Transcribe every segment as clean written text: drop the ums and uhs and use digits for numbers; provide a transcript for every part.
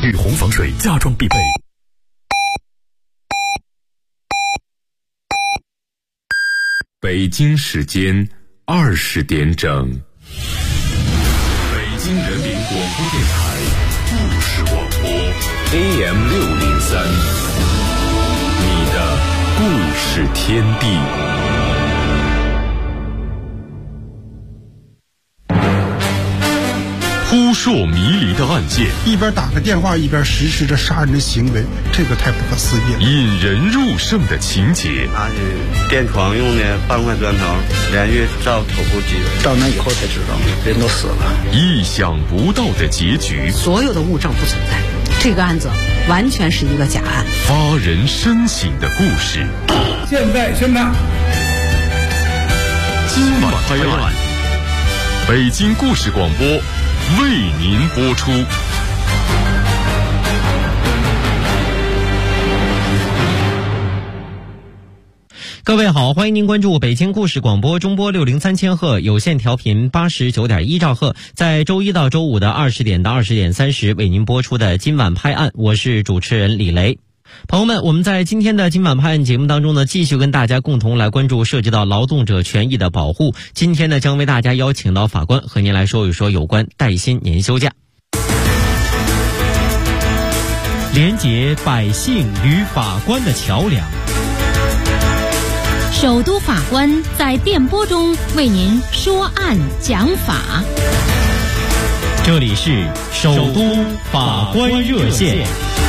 雨虹防水家装必备。北京时间20点整，北京人民广播电台故事广播 AM603， 你的故事天地。扑朔迷离的案件， 一边打个电话一边实施着杀人的行为，这个太不可思议了。 引人入胜的情节， 他是电床用的半块砖头，连续照头部击人， 到那以后才知道人都死了。 意想不到的结局， 所有的物证不存在，这个案子完全是一个假案。 发人深省的故事， 现在宣判， 今晚拍案，北京故事广播为您播出。 各位好，欢迎您关注北京故事广播中波603千赫有线调频89.1兆赫，在周一到周五的20点到20点30为您播出的今晚拍案，我是主持人李雷。朋友们，我们在今天的今晚拍案节目当中呢，继续跟大家共同来关注涉及到劳动者权益的保护。今天呢，将为大家邀请到法官和您来说一说有关带薪年休假。连结百姓与法官的桥梁， 首都法官在电波中为您说案讲法。 这里是首都法官热线。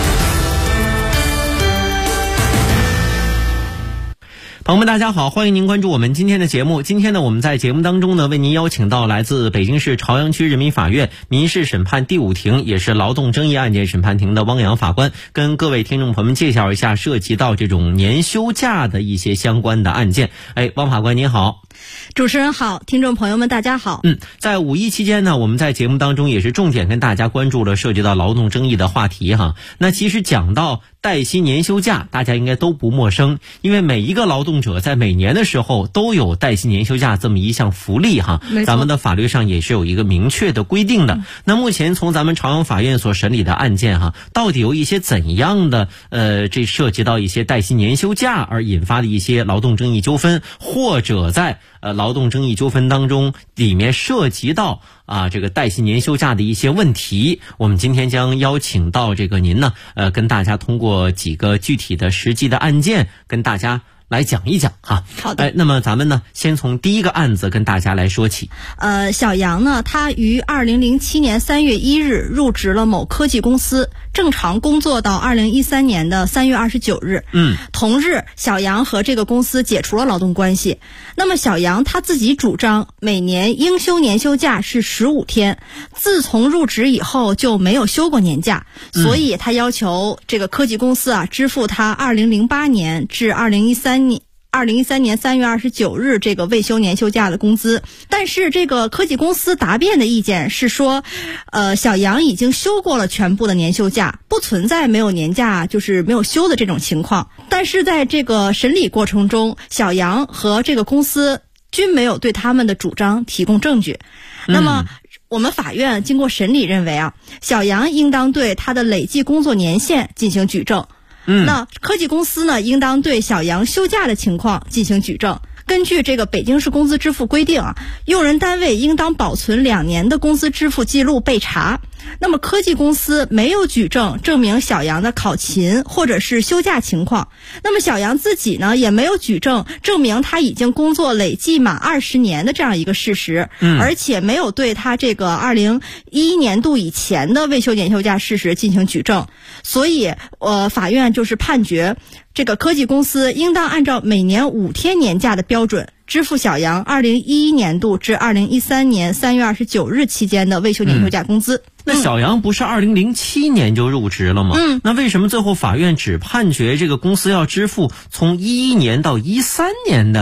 朋友们大家好，欢迎您关注我们今天的节目。今天呢，我们在节目当中呢，为您邀请到来自北京市朝阳区人民法院民事审判第5庭，也是劳动争议案件审判庭的汪洋法官，跟各位听众朋友们介绍一下涉及到这种年休假的一些相关的案件。汪法官您好。 主持人好，听众朋友们大家好。 在五一期间呢，我们在节目当中也是重点跟大家关注了涉及到劳动争议的话题哈。那其实讲到带薪年休假，大家应该都不陌生，因为每一个劳动者在每年的时候都有带薪年休假这么一项福利哈，咱们的法律上也是有一个明确的规定的。那目前从咱们朝阳法院所审理的案件哈，到底有一些怎样的这涉及到一些带薪年休假而引发的一些劳动争议纠纷，或者在劳动争议纠纷当中里面涉及到这个带薪年休假的一些问题，我们今天将邀请到这个您呢跟大家通过几个具体的实际的案件跟大家来讲一讲哈。 好的。 那么咱们呢先从第一个案子跟大家来说起。 小杨呢，他于2007年3月1日入职了某科技公司，正常工作到2013年的3月29日。同日小杨和这个公司解除了劳动关系。那么小杨他自己主张每年应休年休假是15天，自从入职以后就没有休过年假，所以他要求这个科技公司支付他2008年至2013年3月29日这个未休年休假的工资。但是这个科技公司答辩的意见是说，小杨已经休过了全部的年休假，不存在没有年假就是没有休的这种情况。但是在这个审理过程中，小杨和这个公司均没有对他们的主张提供证据。那么我们法院经过审理认为小杨应当对他的累计工作年限进行举证。那科技公司呢，应当对小杨休假的情况进行举证。根据这个北京市工资支付规定用人单位应当保存2年的工资支付记录备查。那么科技公司没有举证证明小杨的考勤或者是休假情况。那么小杨自己呢，也没有举证证明他已经工作累计满20年的这样一个事实。而且没有对他这个2011年度以前的未休年休假事实进行举证。所以法院就是判决这个科技公司应当按照每年5天年假的标准支付小杨2011年度至2013年3月29日期间的未休年休假工资。 那小杨不是2007年就入职了吗？那为什么最后法院只判决这个公司要支付从11年到13年的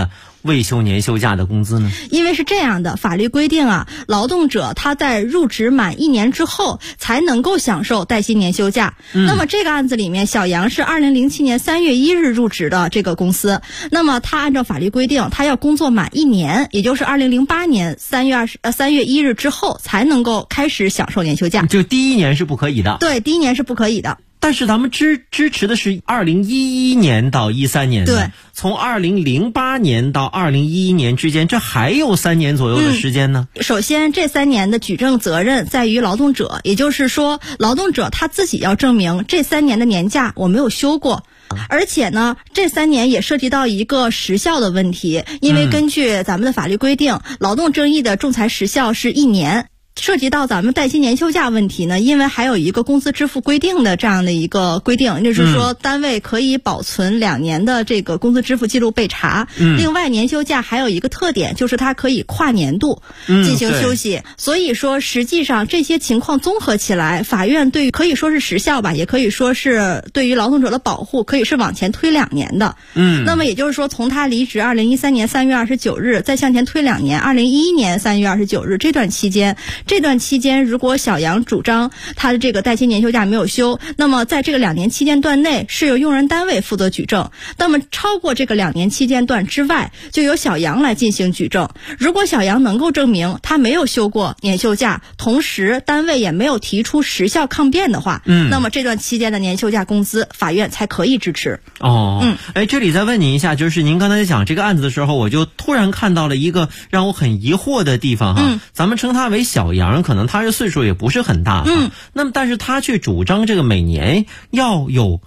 未休年休假的工资呢？ 因为是这样的，法律规定啊，劳动者他在入职满1年之后才能够享受带薪年休假。那么这个案子里面，小杨是2007年3月1日入职的这个公司，那么他按照法律规定，他要工作满1年，也就是2008年3月1日之后才能够开始享受年休假。 就第1年是不可以的。 对，第1年是不可以的。 但是咱们支持的是2011年到13年的， 对， 从2008年到2011年之间，这还有3年左右的时间呢。 首先，这3年的举证责任在于劳动者，也就是说，劳动者他自己要证明这3年的年假我没有休过。而且呢，这3年也涉及到一个时效的问题，因为根据咱们的法律规定，劳动争议的仲裁时效是1年。涉及到咱们带薪年休假问题呢，因为还有一个工资支付规定的这样的一个规定，就是说单位可以保存2年的这个工资支付记录备查。另外，年休假还有一个特点，就是它可以跨年度进行休息。所以说，实际上这些情况综合起来，法院对于可以说是时效吧，也可以说是对于劳动者的保护，可以是往前推2年的。那么也就是说，从他离职2013年3月29日，再向前推2年，2011年3月29日这段期间，如果小杨主张他的这个带薪年休假没有休，那么在这个2年期间段内是由用人单位负责举证。那么超过这个2年期间段之外，就由小杨来进行举证。如果小杨能够证明他没有休过年休假，同时单位也没有提出时效抗辩的话，那么这段期间的年休假工资，法院才可以支持。 这里再问您一下，就是您刚才在讲这个案子的时候，我就突然看到了一个让我很疑惑的地方哈。咱们称他为小杨，可能他这岁数也不是很大那么但是他却主张这个每年要有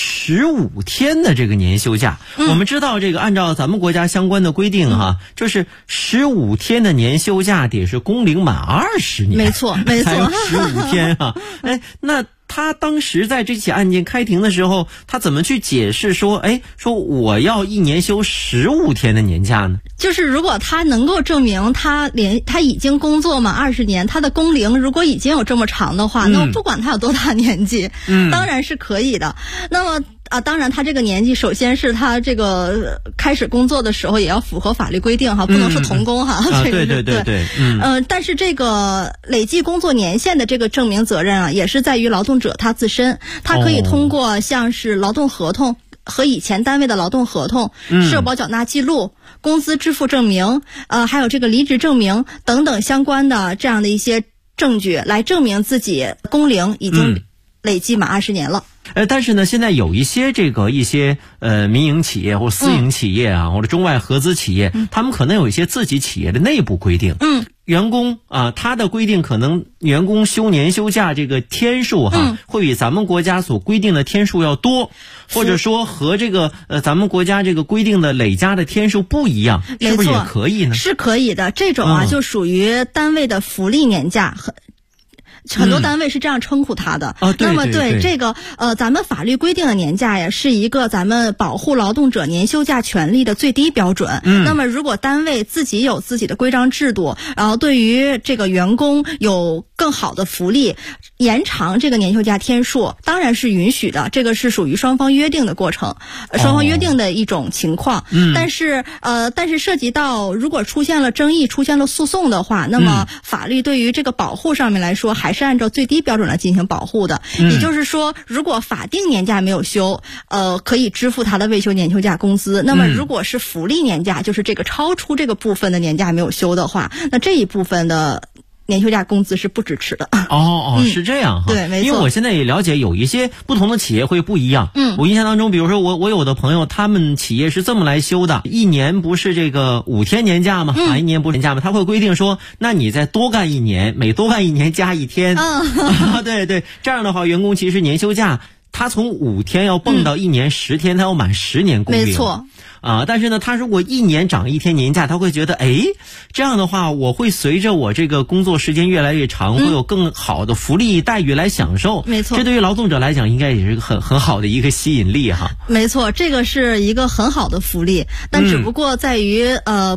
15天的这个年休假。我们知道这个按照咱们国家相关的规定就是15天的年休假得是工龄满20年， 没错才有15天那他当时在这起案件开庭的时候，他怎么去解释说我要1年休15天的年假呢？ 就是如果他能够证明他已经工作满20年，他的工龄如果已经有这么长的话，那么不管他有多大年纪，当然是可以的。那么当然他这个年纪，首先是他这个开始工作的时候也要符合法律规定不能是童工对。 但是这个累计工作年限的这个证明责任也是在于劳动者他自身，他可以通过像是劳动合同和以前单位的劳动合同、社保缴纳记录、工资支付证明，还有这个离职证明等等相关的这样的一些证据，来证明自己工龄已经累计满20年了。 但是呢，现在有一些民营企业或私营企业或者中外合资企业，他们可能有一些自己企业的内部规定。员工他的规定可能员工休年休假这个天数会比咱们国家所规定的天数要多，或者说和这个咱们国家这个规定的累加的天数不一样，是不是也可以呢？ 是可以的，这种就属于单位的福利年假。很多单位是这样称呼它的。那么对这个咱们法律规定的年假呀，是一个咱们保护劳动者年休假权利的最低标准。那么如果单位自己有自己的规章制度，然后对于这个员工有更好的福利，延长这个年休假天数当然是允许的，这个是属于双方约定的过程，双方约定的一种情况。但是涉及到如果出现了争议，出现了诉讼的话，那么法律对于这个保护上面来说还是按照最低标准来进行保护的。也就是说，如果法定年假没有休，可以支付他的未休年休假工资。那么如果是福利年假，就是这个超出这个部分的年假没有休的话，那这一部分的年休假工资是不支持的。 是这样对，没错。 因为我现在也了解有一些不同的企业会不一样。我印象当中，比如说我有的朋友，他们企业是这么来休的：1年不是这个5天年假吗？1年不是年假吗？他会规定说，那你再多干1年，每多干1年加1天。对，这样的话，员工其实年休假他从5天要蹦到1年10天，他要满10年工龄。 没错。 但是呢，他如果1年长1天年假，他会觉得，这样的话，我会随着我这个工作时间越来越长，会有更好的福利待遇来享受。 没错， 这对于劳动者来讲，应该也是很好的一个吸引力哈。 没错，这个是一个很好的福利，但只不过在于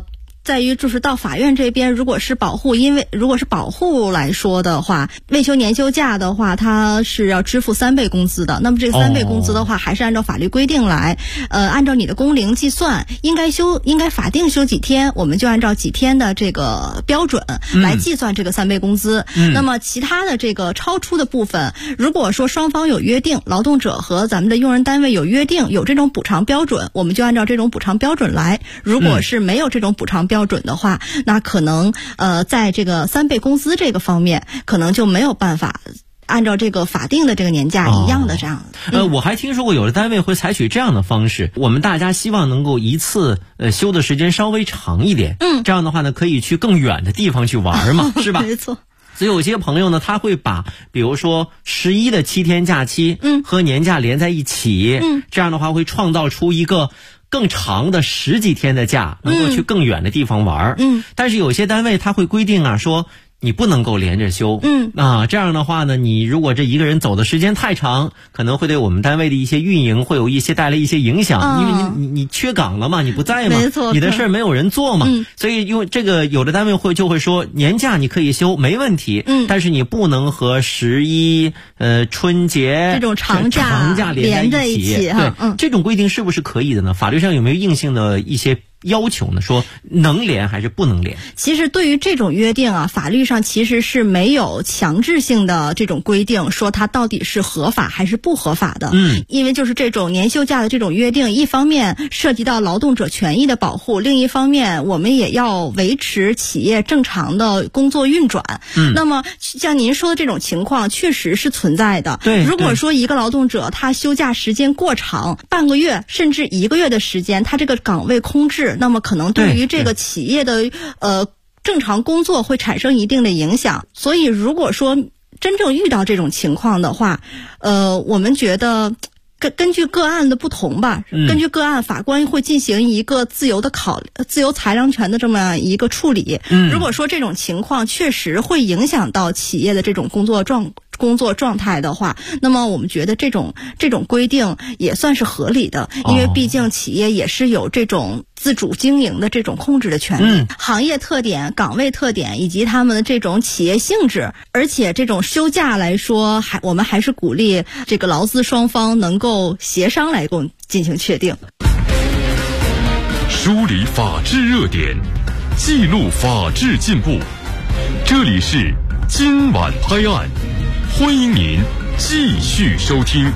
在于就是到法院这边，如果是保护来说的话，未休年休假的话，它是要支付3倍工资的。那么这个3倍工资的话，还是按照法律规定来，按照你的工龄计算，应该法定休几天，我们就按照几天的这个标准来计算这个3倍工资。那么其他的这个超出的部分，如果说双方有约定，劳动者和咱们的用人单位有约定，有这种补偿标准，我们就按照这种补偿标准来。如果是没有这种补偿标准的话，那可能在这个3倍工资这个方面，可能就没有办法按照这个法定的这个年假一样的这样。 我还听说过有的单位会采取这样的方式，我们大家希望能够一次休的时间稍微长一点，这样的话呢，可以去更远的地方去玩嘛，是吧？ 没错。 所以有些朋友呢，他会把比如说11的7天假期和年假连在一起，这样的话会创造出一个更长的10几天的假，能够去更远的地方玩。但是有些单位他会规定啊，说你不能够连着休。这样的话呢，你如果这一个人走的时间太长，可能会对我们单位的一些运营会有带来一些影响，因为你缺岗了嘛，你不在嘛， 没错， 你的事儿没有人做嘛。所以因为这个有的单位就会说年假你可以休没问题，但是你不能和11春节这种长假连在一起。对，这种规定是不是可以的呢？法律上有没有硬性的一些要求呢？说能连还是不能连？ 其实对于这种约定啊，法律上其实是没有强制性的这种规定，说它到底是合法还是不合法的。因为就是这种年休假的这种约定，一方面涉及到劳动者权益的保护，另一方面我们也要维持企业正常的工作运转。那么像您说的这种情况确实是存在的。 对， 如果说一个劳动者他休假时间过长，半个月甚至1个月的时间，他这个岗位空置，那么可能对于这个企业的正常工作会产生一定的影响。所以如果说真正遇到这种情况的话，我们觉得根据个案的不同吧，根据个案，法官会进行一个自由裁量权的这么一个处理。如果说这种情况确实会影响到企业的这种工作状态的话，那么我们觉得这种规定也算是合理的，因为毕竟企业也是有这种自主经营的这种控制的权利。行业特点、岗位特点以及他们的这种企业性质，而且这种休假来说，我们还是鼓励这个劳资双方能够协商来共进行确定。 梳理法治热点，记录法治进步，这里是今晚拍案，欢迎您继续收听。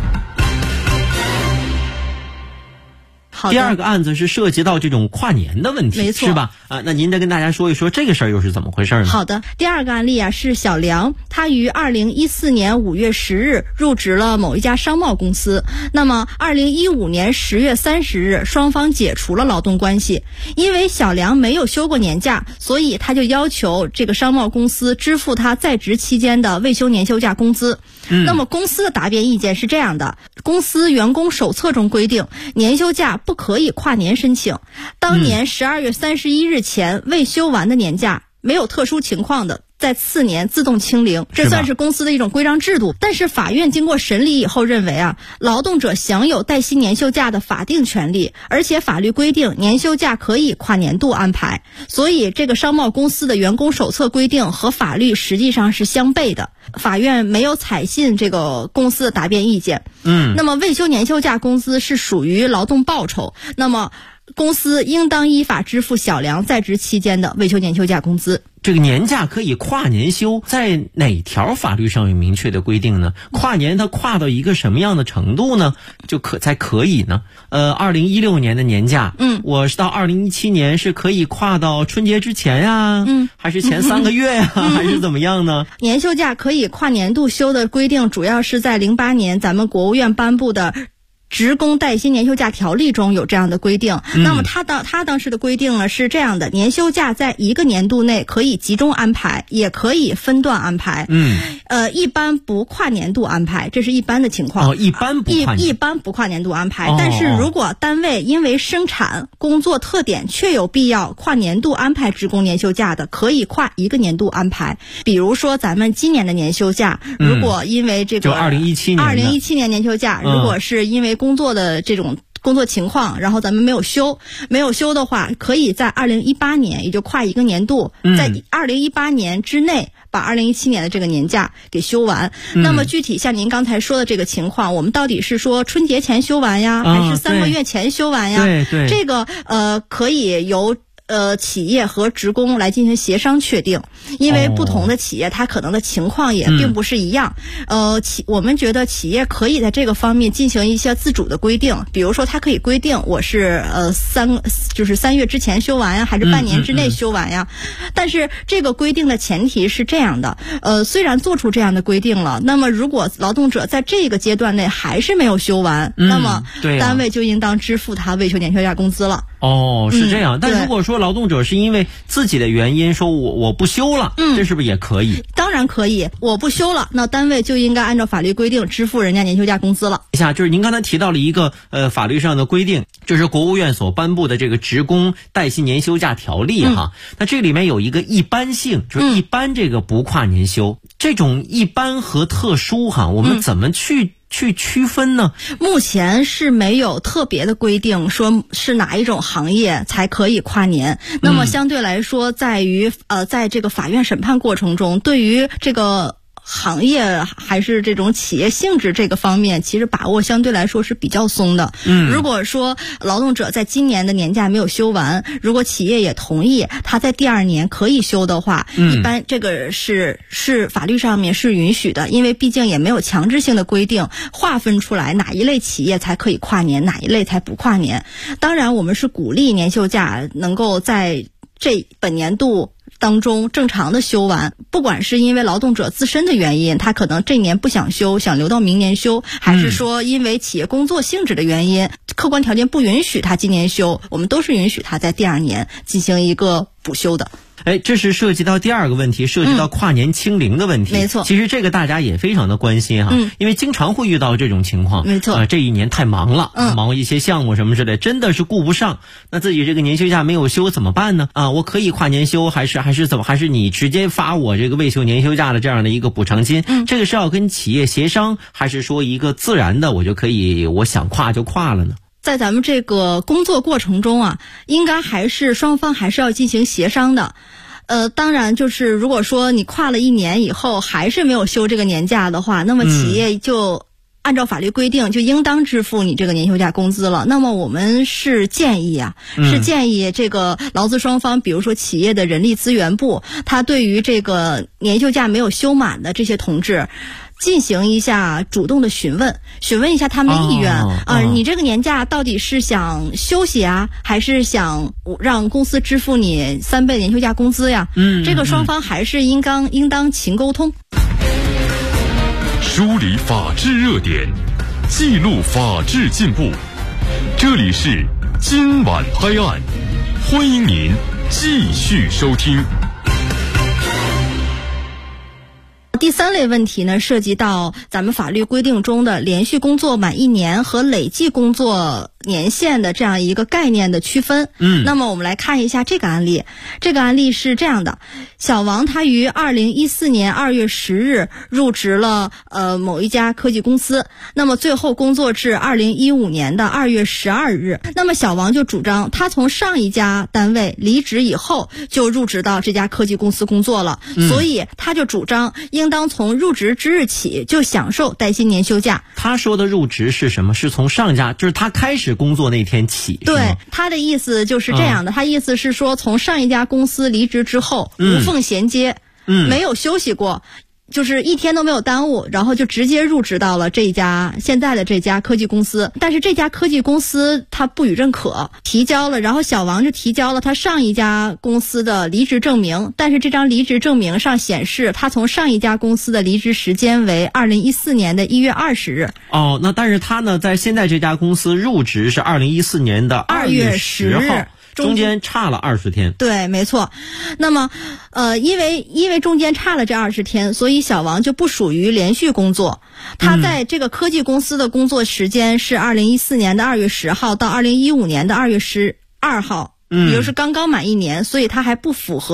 第二个案子是涉及到这种跨年的问题， 没错， 是吧？那您再跟大家说一说这个事儿又是怎么回事呢？ 好的，第二个案例啊是小梁，他于2014年5月10日入职了某一家商贸公司。那么2015年10月30日，双方解除了劳动关系。因为小梁没有休过年假，所以他就要求这个商贸公司支付他在职期间的未休年休假工资。那么公司的答辩意见是这样的：公司员工手册中规定，年休假不可以跨年申请。当年12月31日前未休完的年假，没有特殊情况的，在次年自动清零，这算是公司的一种规章制度。但是法院经过审理以后认为啊，劳动者享有带薪年休假的法定权利，而且法律规定年休假可以跨年度安排，所以这个商贸公司的员工手册规定和法律实际上是相悖的。法院没有采信这个公司的答辩意见。那么未休年休假工资是属于劳动报酬，那么公司应当依法支付小梁在职期间的未休年休假工资。 这个年假可以跨年休，在哪条法律上有明确的规定呢？跨年它跨到一个什么样的程度呢？才可以呢？2016年的年假，我是到2017年是可以跨到春节之前呀，还是前3个月呀，还是怎么样呢？ 年休假可以跨年度休的规定，主要是在08年咱们国务院颁布的职工带薪年休假条例中有这样的规定。那么他当时的规定呢是这样的：年休假在一个年度内可以集中安排，也可以分段安排。一般不跨年度安排，这是一般的情况。一般不跨年度安排。但是如果单位因为生产工作特点确有必要跨年度安排职工年休假的，可以跨一个年度安排。比如说咱们今年的年休假，如果因为这个就2017年年休假，如果是因为工作的这种工作情况，然后咱们没有休的话，可以在2018年，也就跨一个年度，在2018年之内把2017年的这个年假给休完。那么具体像您刚才说的这个情况，我们到底是说春节前休完呀，还是3个月前休完呀？ 对， 这个可以由企业和职工来进行协商确定，因为不同的企业它可能的情况也并不是一样。我们觉得企业可以在这个方面进行一些自主的规定，比如说它可以规定我是3月之前休完呀，还是半年之内休完呀。但是这个规定的前提是这样的，虽然做出这样的规定了，那么如果劳动者在这个阶段内还是没有休完，那么单位就应当支付他未休年休假工资了。 是这样。但如果说劳动者是因为自己的原因说我不休了，这是不是也可以？ 当然可以，我不休了，那单位就应该按照法律规定支付人家年休假工资了。 就是您刚才提到了一个法律上的规定，就是国务院所颁布的这个职工带薪年休假条例哈。那这里面有一个一般性，就是一般这个不跨年休，这种一般和特殊哈，我们怎么去区分呢？ 目前是没有特别的规定说是哪一种行业才可以跨年。那么相对来说，在这个法院审判过程中，对于这个行业还是这种企业性质这个方面，其实把握相对来说是比较松的。如果说劳动者在今年的年假没有休完，如果企业也同意他在第2年可以休的话，一般这个是法律上面是允许的，因为毕竟也没有强制性的规定划分出来哪一类企业才可以跨年，哪一类才不跨年。当然我们是鼓励年休假能够在本年度当中正常的休完，不管是因为劳动者自身的原因，他可能这年不想休，想留到明年休，还是说因为企业工作性质的原因，客观条件不允许他今年休，我们都是允许他在第2年进行一个补休的。 这是涉及到第二个问题，涉及到跨年清零的问题。 没错， 其实这个大家也非常的关心哈，因为经常会遇到这种情况。 没错， 这一年太忙了，忙一些项目什么之类，真的是顾不上。那自己这个年休假没有休怎么办呢？我可以跨年休，还是你直接发我这个未休年休假的这样的一个补偿金？这个是要跟企业协商，还是说一个自然的我就可以我想跨就跨了呢？ 在咱们这个工作过程中应该还是双方还是要进行协商的。当然就是如果说你跨了1年以后还是没有休这个年假的话，那么企业就按照法律规定就应当支付你这个年休假工资了。那么我们是建议这个劳资双方，比如说企业的人力资源部，他对于这个年休假没有休满的这些同志进行一下主动的询问一下他们的意愿你这个年假到底是想休息还是想让公司支付你3倍年休假工资呀？这个双方还是应当勤沟通。 梳理法治热点，记录法治进步，这里是今晚拍案，欢迎您继续收听。 第3类问题呢，涉及到咱们法律规定中的连续工作满1年和累计工作年限的这样一个概念的区分。那么我们来看一下这个案例。这个案例是这样的：小王他于2014年2月10日入职了某一家科技公司，那么最后工作至2015年的2月12日。那么小王就主张他从上一家单位离职以后就入职到这家科技公司工作了，所以他就主张应当从入职之日起就享受带薪年休假。 他说的入职是什么？是从上家，就是他开始工作那天起。 对，他的意思就是这样的，他意思是说从上一家公司离职之后无缝衔接，没有休息过，就是1天都没有耽误，然后就直接入职到了现在的这家科技公司。但是这家科技公司他不予认可，然后小王就提交了他上一家公司的离职证明，但是这张离职证明上显示他从上一家公司的离职时间为2014年的1月20日。 那但是他呢，在现在这家公司入职是2014年的2月10号。中间差了20天。 对，没错。那么因为中间差了这20天，所以小王就不属于连续工作。他在这个科技公司的工作时间是2014年的2月10号到2015年的2月12号，也就是刚刚满1年，所以他还不符合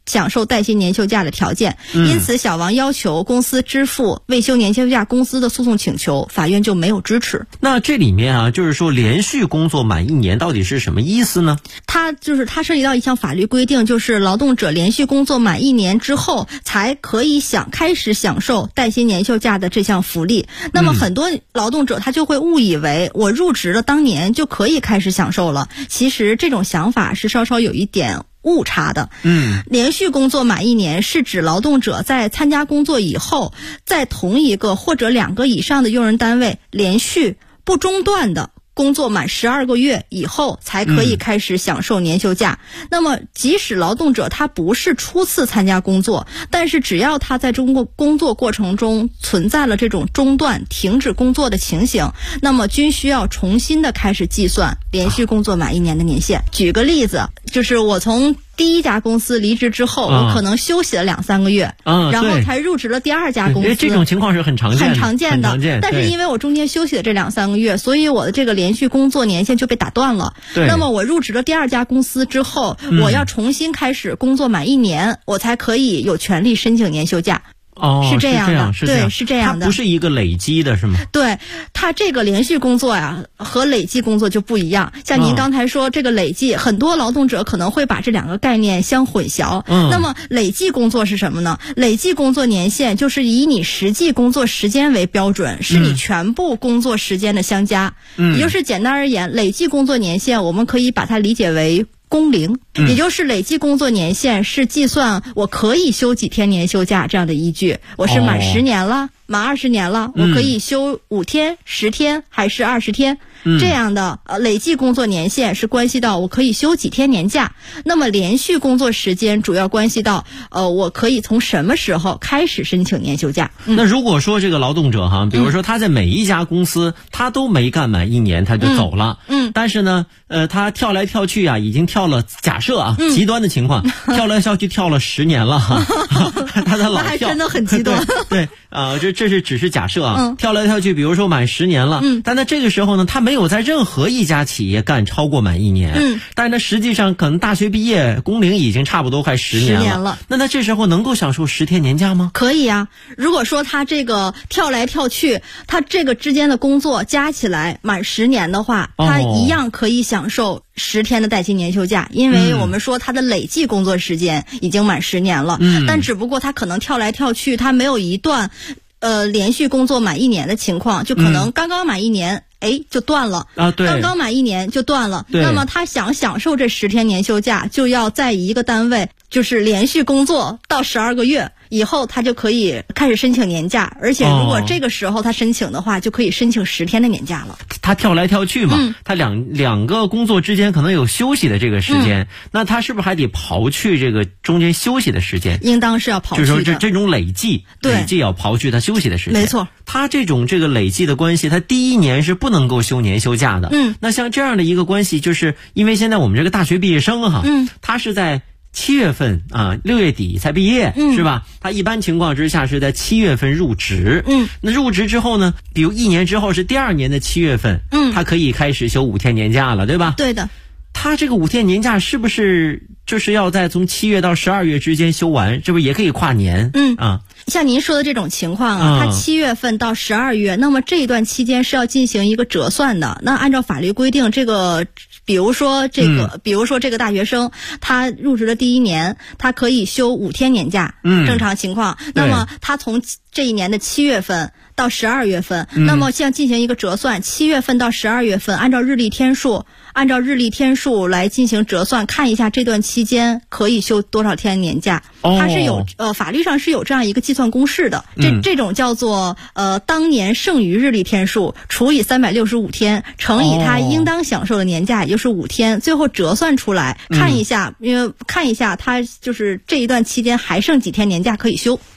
享受带薪年休假的条件，因此小王要求公司支付未休年休假工资的诉讼请求，法院就没有支持。 那这里面啊，就是说连续工作满1年到底是什么意思呢？ 它涉及到一项法律规定，就是劳动者连续工作满1年之后才可以开始享受带薪年休假的这项福利。那么很多劳动者他就会误以为我入职了当年就可以开始享受了，其实这种想法是稍稍有一点误差的。连续工作满1年是指劳动者在参加工作以后，在同一个或者2个以上的用人单位连续不中断的工作满12个月以后才可以开始享受年休假。那么即使劳动者他不是初次参加工作，但是只要他在工作过程中存在了这种中断停止工作的情形，那么均需要重新的开始计算连续工作满1年的年限。举个例子，就是我从第一家公司离职之后，我可能休息了2-3个月，然后才入职了第2家公司。 这种情况是很常见的。 但是因为我中间休息了这2-3个月，所以我的这个连续工作年限就被打断了。那么我入职了第2家公司之后，我要重新开始工作满1年，我才可以有权利申请年休假。是这样的，对，是这样的。 它不是一个累积的，是吗？ 对，它这个连续工作呀和累计工作就不一样。像您刚才说这个累计，很多劳动者可能会把这2个概念相混淆。那么累计工作是什么呢？累计工作年限就是以你实际工作时间为标准，是你全部工作时间的相加。也就是简单而言，累计工作年限我们可以把它理解为工龄，也就是累计工作年限是计算我可以休几天年休假这样的依据。我是满10年了，满20年了，我可以休5天、10天还是20天？这样的累计工作年限是关系到我可以休几天年假。那么连续工作时间主要关系到我可以从什么时候开始申请年休假。 那如果说这个劳动者比如说他在每一家公司他都没干满1年他就走了，但是呢他跳来跳去已经跳了，假设极端的情况，跳来跳去跳了10年了他的老跳那还真的很极端。 对这是只是假设跳来跳去，比如说满10年了，但在这个时候呢，他没有在任何一家企业干超过满1年，但是他实际上可能大学毕业工龄已经差不多快10年了。那他这时候能够享受10天年假吗？ 可以啊，如果说他这个跳来跳去，他这个之间的工作加起来满10年的话，他一样可以享受10天的带薪年休假，因为我们说他的累计工作时间已经满10年了，但只不过他可能跳来跳去，他没有一段连续工作满1年的情况，就可能刚刚满1年就断了对， 刚刚满1年就断了。那么他想享受这10天年休假，就要在一个单位就是连续工作到12个月以后，他就可以开始申请年假，而且如果这个时候他申请的话，就可以申请10天的年假了。 他跳来跳去嘛，他两个工作之间可能有休息的这个时间，那他是不是还得刨去这个中间休息的时间？ 应当是要刨去的。 就是说这种累计要刨去他休息的时间。 没错， 他这种这个累计的关系，他第1年是不能够休年休假的。那像这样的一个关系，就是因为现在我们这个大学毕业生他是在7月份6月底才毕业，是吧？他一般情况之下是在7月份入职，那入职之后呢，比如1年之后是第2年的7月份，他可以开始休5天年假了，对吧？ 对的。 他这个5天年假是不是就是要在从7月到12月之间休完？这不也可以跨年？ 像您说的这种情况他7月份到12月，那么这一段期间是要进行一个折算的。那按照法律规定，这个比如说这个大学生他入职的第1年，他可以休5天年假，正常情况。那么他从这一年的7月份到12月份，那么像进行一个折算，7月份到12月份，按照日历天数来进行折算，看一下这段期间可以休多少天年假。它是有法律上是有这样一个计算公式的，这种叫做当年剩余日历天数除以365天乘以他应当享受的年假，也就是5天，最后折算出来看一下，因为看一下他就是这一段期间还剩几天年假可以休。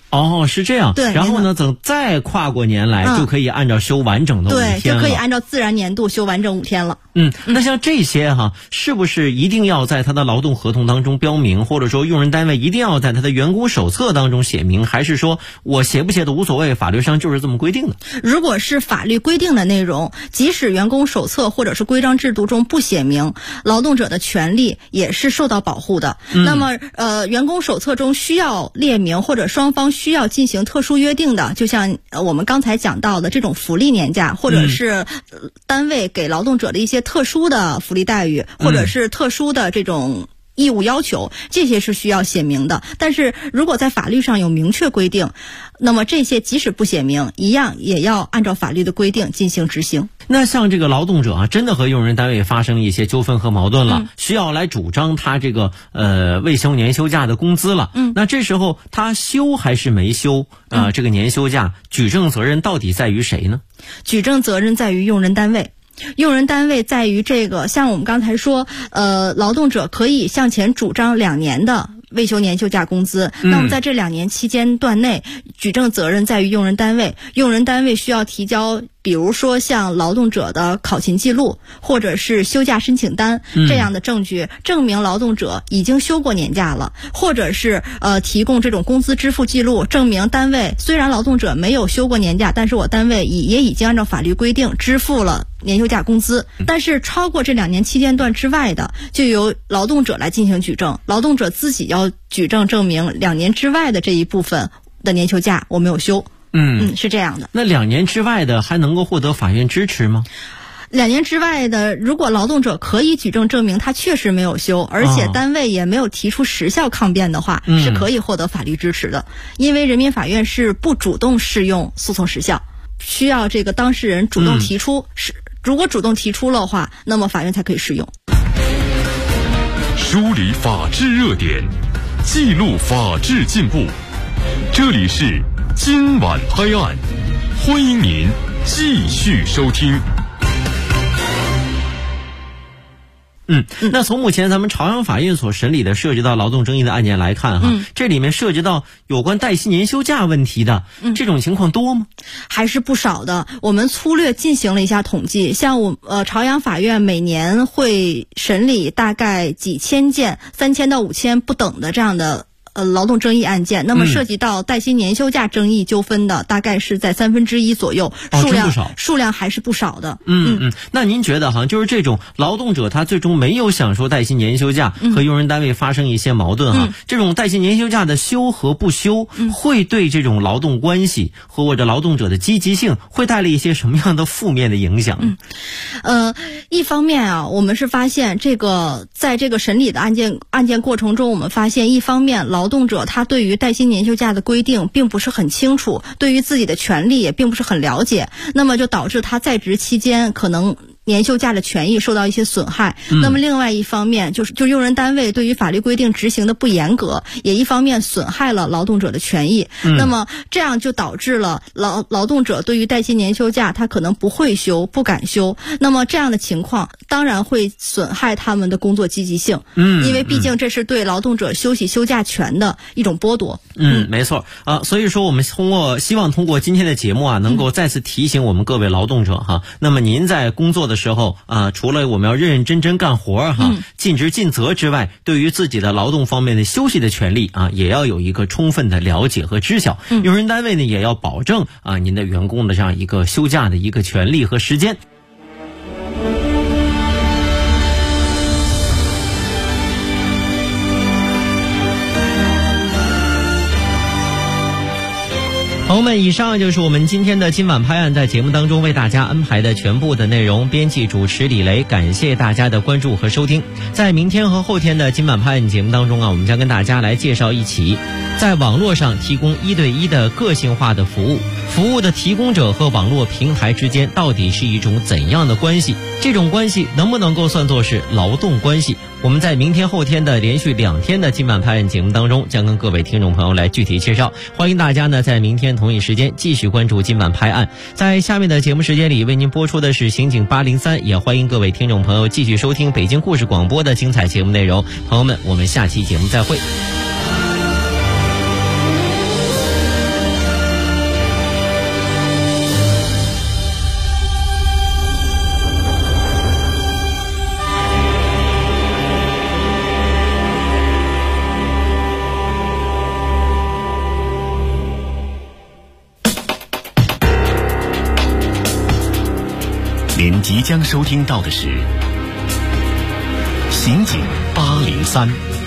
哦，是这样。 对， 然后呢，等再跨过年来，就可以按照休完整的5天了。 对，就可以按照自然年度休完整5天了。 那像这些是不是一定要在他的劳动合同当中标明，或者说用人单位一定要在他的员工手册当中写明，还是说我写不写的无所谓，法律上就是这么规定的？ 如果是法律规定的内容，即使员工手册或者是规章制度中不写明，劳动者的权利也是受到保护的。那么员工手册中需要列明或者双方需要进行特殊约定的，就像我们刚才讲到的这种福利年假，或者是单位给劳动者的一些特殊的福利待遇，或者是特殊的这种义务要求，这些是需要写明的。但是如果在法律上有明确规定，那么这些即使不写明，一样也要按照法律的规定进行执行。 那像这个劳动者真的和用人单位发生一些纠纷和矛盾了，需要来主张他这个未休年休假的工资了。那这时候他休还是没休这个年休假，举证责任到底在于谁呢？ 举证责任在于用人单位。用人单位在于这个，像我们刚才说，劳动者可以向前主张2年的未休年休假工资。那么在这2年期间段内，举证责任在于用人单位。用人单位需要提交，比如说像劳动者的考勤记录，或者是休假申请单这样的证据，证明劳动者已经休过年假了，或者是提供这种工资支付记录，证明单位虽然劳动者没有休过年假，但是我单位也已经按照法律规定支付了年休假工资。但是超过这2年期间段之外的，就由劳动者来进行举证，劳动者自己要举证证明2年之外的这一部分的年休假我没有休。是这样的。 那2年之外的还能够获得法院支持吗 ？2年之外的，如果劳动者可以举证证明他确实没有休，而且单位也没有提出时效抗辩的话，是可以获得法律支持的。因为人民法院是不主动适用诉讼时效，需要这个当事人主动提出，如果主动提出了的话，那么法院才可以适用。 梳理法治热点，记录法治进步，这里是今晚拍案，欢迎您继续收听。 那从目前咱们朝阳法院所审理的涉及到劳动争议的案件来看这里面涉及到有关带薪年休假问题的这种情况多吗？ 还是不少的。我们粗略进行了一下统计，像朝阳法院每年会审理大概几千件，3000到5000不等的这样的劳动争议案件，那么涉及到带薪年休假争议纠纷的大概是在1/3左右，数量还是不少的。 那您觉得就是这种劳动者他最终没有享受带薪年休假，和用人单位发生一些矛盾这种带薪年休假的休和不休，会对这种劳动关系和或者劳动者的积极性会带来一些什么样的负面的影响？ 一方面我们是发现这个在这个审理的案件过程中，我们发现一方面劳动者他对于带薪年休假的规定并不是很清楚，对于自己的权利也并不是很了解，那么就导致他在职期间可能年休假的权益受到一些损害。那么另外一方面就用人单位对于法律规定执行的不严格，也一方面损害了劳动者的权益。那么这样就导致了劳动者对于带薪年休假他可能不会休，不敢休。那么这样的情况当然会损害他们的工作积极性。因为毕竟这是对劳动者休息休假权的一种剥夺。 没错所以说我们希望通过今天的节目能够再次提醒我们各位劳动者那么您在工作的时候除了我们要认认真真干活尽职尽责之外，对于自己的劳动方面的休息的权利也要有一个充分的了解和知晓。用人单位呢也要保证您的员工的这样一个休假的一个权利和时间。朋友们，以上就是我们今天的今晚拍案在节目当中为大家安排的全部的内容。编辑主持李雷，感谢大家的关注和收听。在明天和后天的今晚拍案节目当中我们将跟大家来介绍一起在网络上提供1对1的个性化的服务的提供者和网络平台之间到底是一种怎样的关系？这种关系能不能够算作是劳动关系？我们在明天后天的连续2天的今晚拍案节目当中将跟各位听众朋友来具体介绍。欢迎大家呢在明天同一时间继续关注今晚拍案。在下面的节目时间里为您播出的是刑警803，也欢迎各位听众朋友继续收听北京故事广播的精彩节目内容。朋友们，我们下期节目再会。 您即将收听到的是《刑警803》。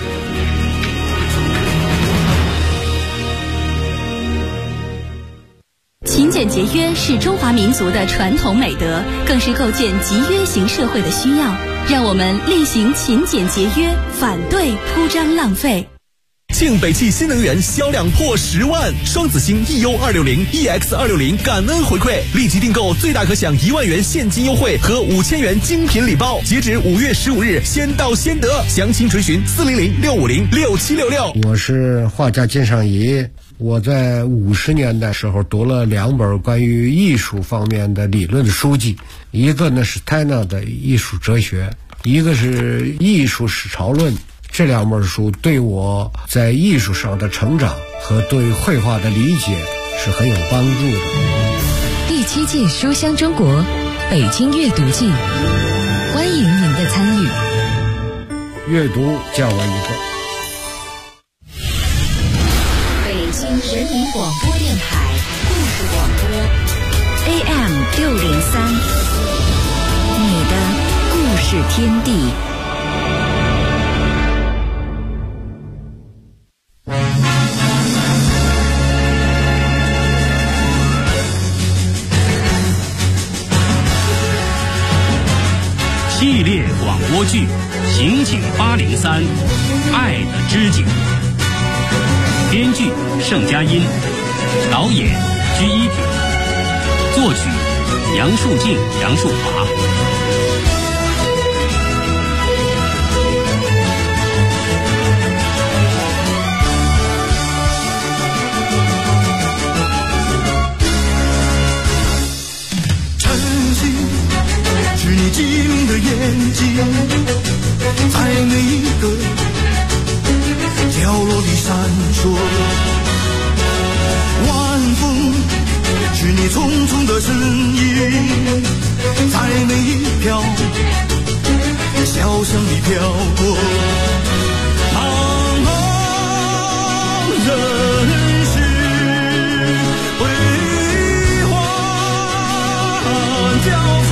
勤俭节约是中华民族的传统美德，更是构建集约型社会的需要。让我们厉行勤俭节约，反对铺张浪费。 庆北汽新能源销量破10万，双子星 EU260、EX260 感恩回馈，立即订购最大可享1万元现金优惠和5000元精品礼包，截止5月15日，先到先得。详情垂询400-650-6766。 我是画家金尚仪，我在50年代时候读了2本关于艺术方面的理论的书籍，一个呢是 Tanner 的艺术哲学，一个是艺术史潮论。这2本书对我在艺术上的成长和对绘画的理解是很有帮助的。 第7届书香中国北京阅读季，欢迎您的参与。 阅读叫我一个。 北京人民广播电台故事广播 AM603，你的故事天地。 系列广播剧《刑警803》，爱的知己。编剧盛佳音，导演居一品，作曲杨树静、杨树华。 是你机灵的眼睛，在每一个角落里闪烁。晚风是你匆匆的身影，在每一条小巷里飘过。茫茫人世辉煌交错，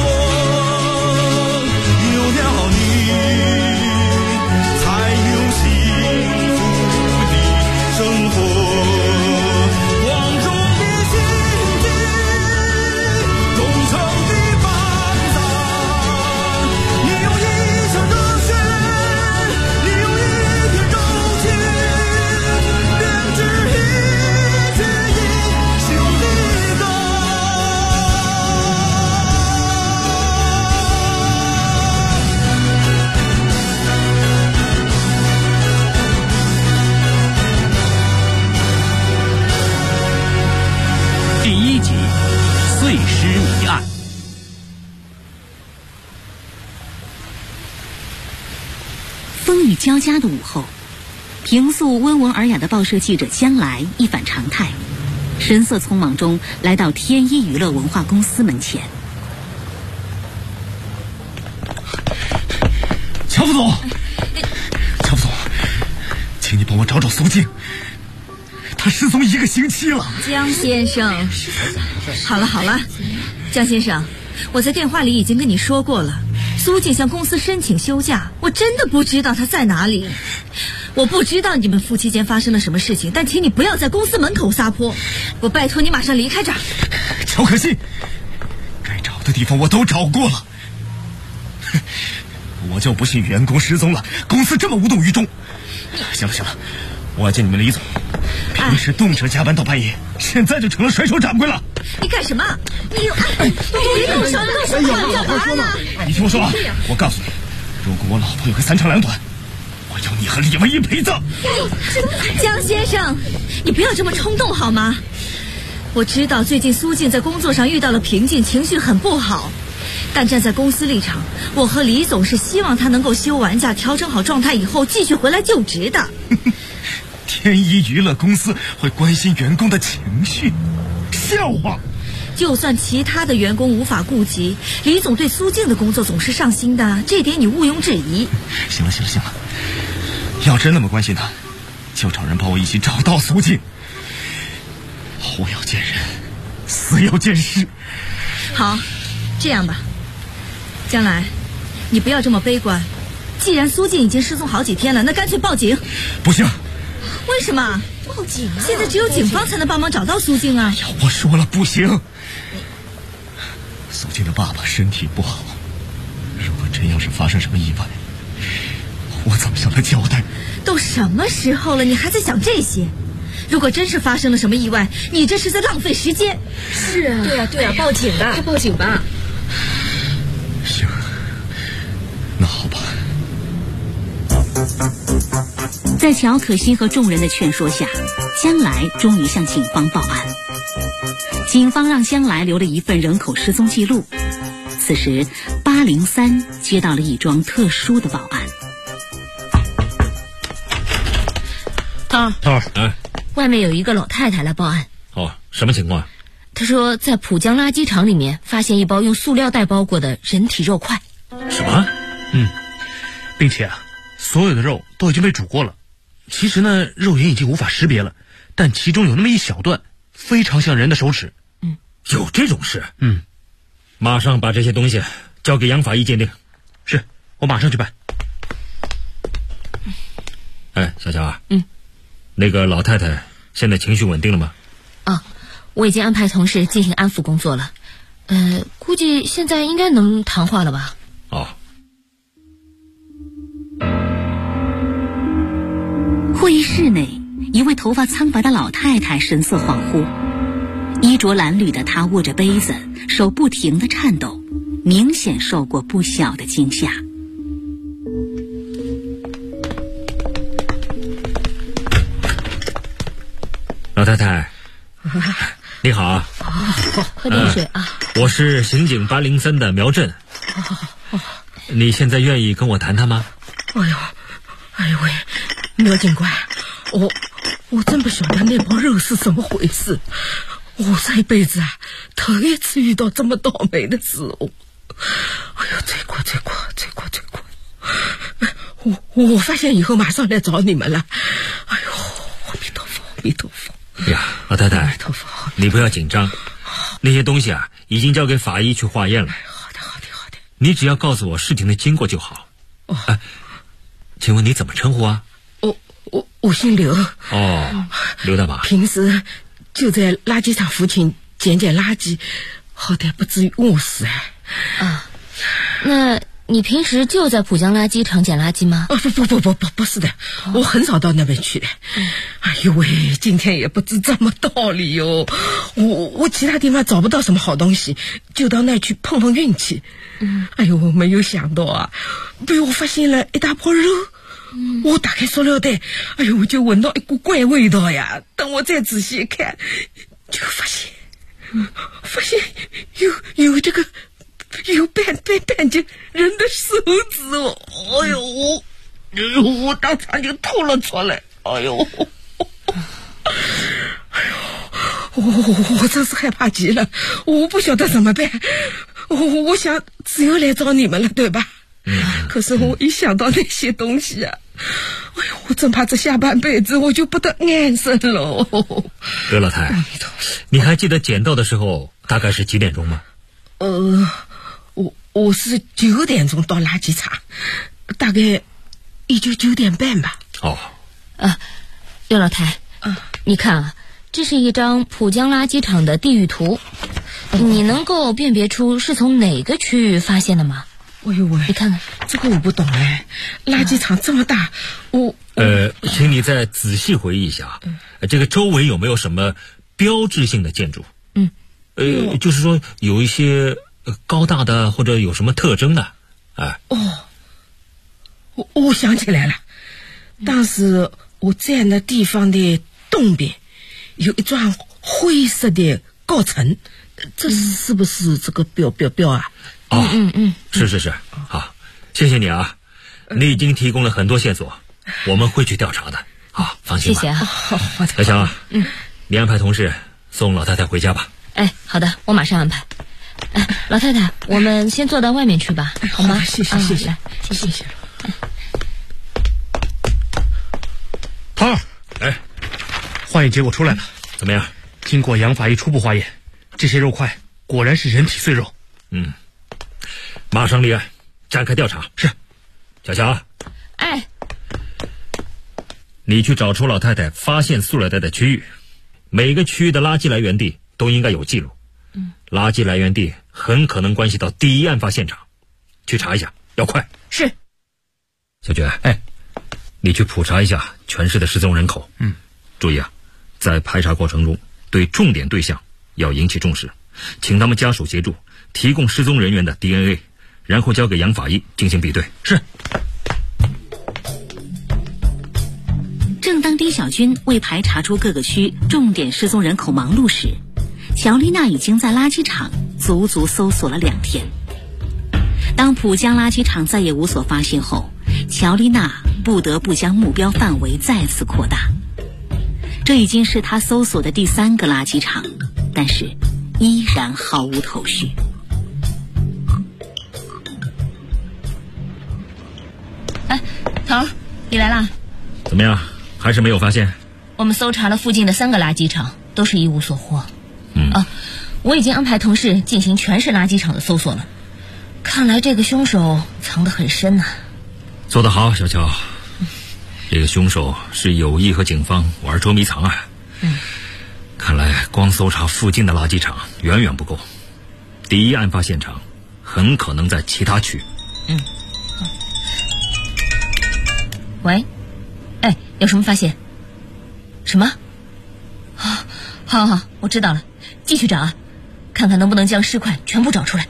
碎尸谜案。 风雨交加的午后，平素温文尔雅的报社记者江来一反常态，神色匆忙中来到天一娱乐文化公司门前。 乔副总，乔副总，请你帮我找找苏静，他失踪1个星期了。 江先生，好了，江先生，我在电话里已经跟你说过了，苏静向公司申请休假，我真的不知道她在哪里。我不知道你们夫妻间发生了什么事情，但请你不要在公司门口撒泼，我拜托你马上离开这儿。 乔可欣，该找的地方我都找过了，我就不信员工失踪了，公司这么无动于衷。行了，我要见你们李总，平时动辄加班到半夜，现在就成了甩手掌柜了。 你干什么？你别动手干嘛呢？ 你听我说啊，我告诉你，如果我老婆有个3长2短，我要你和李文一赔葬。 江先生，你不要这么冲动好吗？我知道最近苏静在工作上遇到了瓶颈，情绪很不好，但站在公司立场，我和李总是希望他能够休完假，调整好状态以后继续回来就职的。 天一娱乐公司会关心员工的情绪？笑话！ 就算其他的员工无法顾及，李总对苏静的工作总是上心的，这点你毋庸置疑。 行了，要真那么关心他，就找人帮我一起找到苏静。活要见人，死要见尸。 好，这样吧， 将来，你不要这么悲观。既然苏静已经失踪好几天了，那干脆报警。 不行。 为什么？报警啊！现在只有警方才能帮忙找到苏静啊！ 我说了不行。苏静的爸爸身体不好，如果真要是发生什么意外，我怎么向他交代？ 都什么时候了，你还在想这些？如果真是发生了什么意外，你这是在浪费时间。 是啊，对啊，报警吧，快报警吧。 行，那好吧。 在乔可欣和众人的劝说下，将来终于向警方报案。警方让将来留了一份人口失踪记录。此时803接到了一桩特殊的报案。 涛儿， 外面有一个老太太来报案。 哦，什么情况？ 她说在浦江垃圾场里面发现一包用塑料袋包裹的人体肉块。 什么？ 并且所有的肉都已经被煮过了。其实呢，肉眼已经无法识别了，但其中有那么一小段非常像人的手指。 有这种事？马上把这些东西交给杨法医鉴定。 是，我马上去办。 哎，小乔啊，那个老太太现在情绪稳定了吗？ 我已经安排同事进行安抚工作了，估计现在应该能谈话了吧。 会议室内，一位头发苍白的老太太神色恍惚，衣着褴褛的她握着杯子，手不停地颤抖，明显受过不小的惊吓。 老太太，你好啊， 喝点水啊。 我是刑警803的苗振。你现在愿意跟我谈谈吗？ 哎呦喂，苗警官，我真不晓得那包肉是怎么回事。我这辈子头一次遇到这么倒霉的事哦。哎呦，罪过！我发现以后马上来找你们了。哎呦，阿弥陀佛。 呀，老太太，你不要紧张，那些东西已经交给法医去化验了。 好的。 你只要告诉我事情的经过就好。请问你怎么称呼啊？ 我姓刘。 刘大妈。 平时就在垃圾场附近捡垃圾，好歹不至于饿死。 那你平时就在浦江垃圾场捡垃圾吗？ 不是的，我很少到那边去的。哎呦喂，今天也不知这么道理哟。我其他地方找不到什么好东西，就到那去碰运气。哎呦，没有想到被我发现了一大包肉。我打开塑料袋，哎呦，我就闻到一股怪味道呀。等我再仔细一看，就发现有半截人的手指哦。哎呦，我当场就吐了出来。哎呦，我真是害怕极了，我不晓得怎么办。我想只有来找你们了，对吧？可是我一想到那些东西哎呦，我真怕这下半辈子我就不得安生了。 刘老太，你还记得捡到的时候大概是几点钟吗？ 我是9点钟到垃圾场，大概也就9点半吧。 刘老太，你看这是一张浦江垃圾场的地域图，你能够辨别出是从哪个区域发现的吗？ 哎呦喂， 你看看这个我不懂垃圾场这么大， 请你再仔细回忆一下，这个周围有没有什么标志性的建筑？就是说有一些高大的或者有什么特征的。 我想起来了，当时我站的地方的东边有一幢灰色的高层，这是不是这个标啊？ 是，好，谢谢你啊，你已经提供了很多线索，我们会去调查的。好，放心吧。 谢谢好的。 小强你安排同事送老太太回家吧。 好的，我马上安排。老太太，我们先坐到外面去吧，好吗？ 谢谢， 来，谢谢。 涛儿，化验结果出来了， 怎么样？ 经过杨法医初步化验，这些肉块果然是人体碎肉。 马上立案，展开调查。 是。 小乔。 哎。 你去找出老太太发现塑料袋的区域，每个区域的垃圾来源地都应该有记录。垃圾来源地很可能关系到第一案发现场，去查一下，要快。 是。 小娟，你去普查一下全市的失踪人口。注意啊，在排查过程中，对重点对象要引起重视，请他们家属协助提供失踪人员的 DNA， 然后交给杨法医进行比对。 是。 正当丁小军为排查出各个区重点失踪人口忙碌时，乔丽娜已经在垃圾场足足搜索了2天。当浦江垃圾场再也无所发现后，乔丽娜不得不将目标范围再次扩大。这已经是她搜索的第3个垃圾场，但是依然毫无头绪。 头儿，你来啦？ 怎么样？还是没有发现？ 我们搜查了附近的3个垃圾场，都是一无所获。我已经安排同事进行全市垃圾场的搜索了。看来这个凶手藏得很深呐。 做得好，小乔。这个凶手是有意和警方玩捉迷藏啊。看来光搜查附近的垃圾场远远不够，第一案发现场很可能在其他区。 喂，有什么发现？什么？好，我知道了，继续找啊，看看能不能将尸块全部找出来。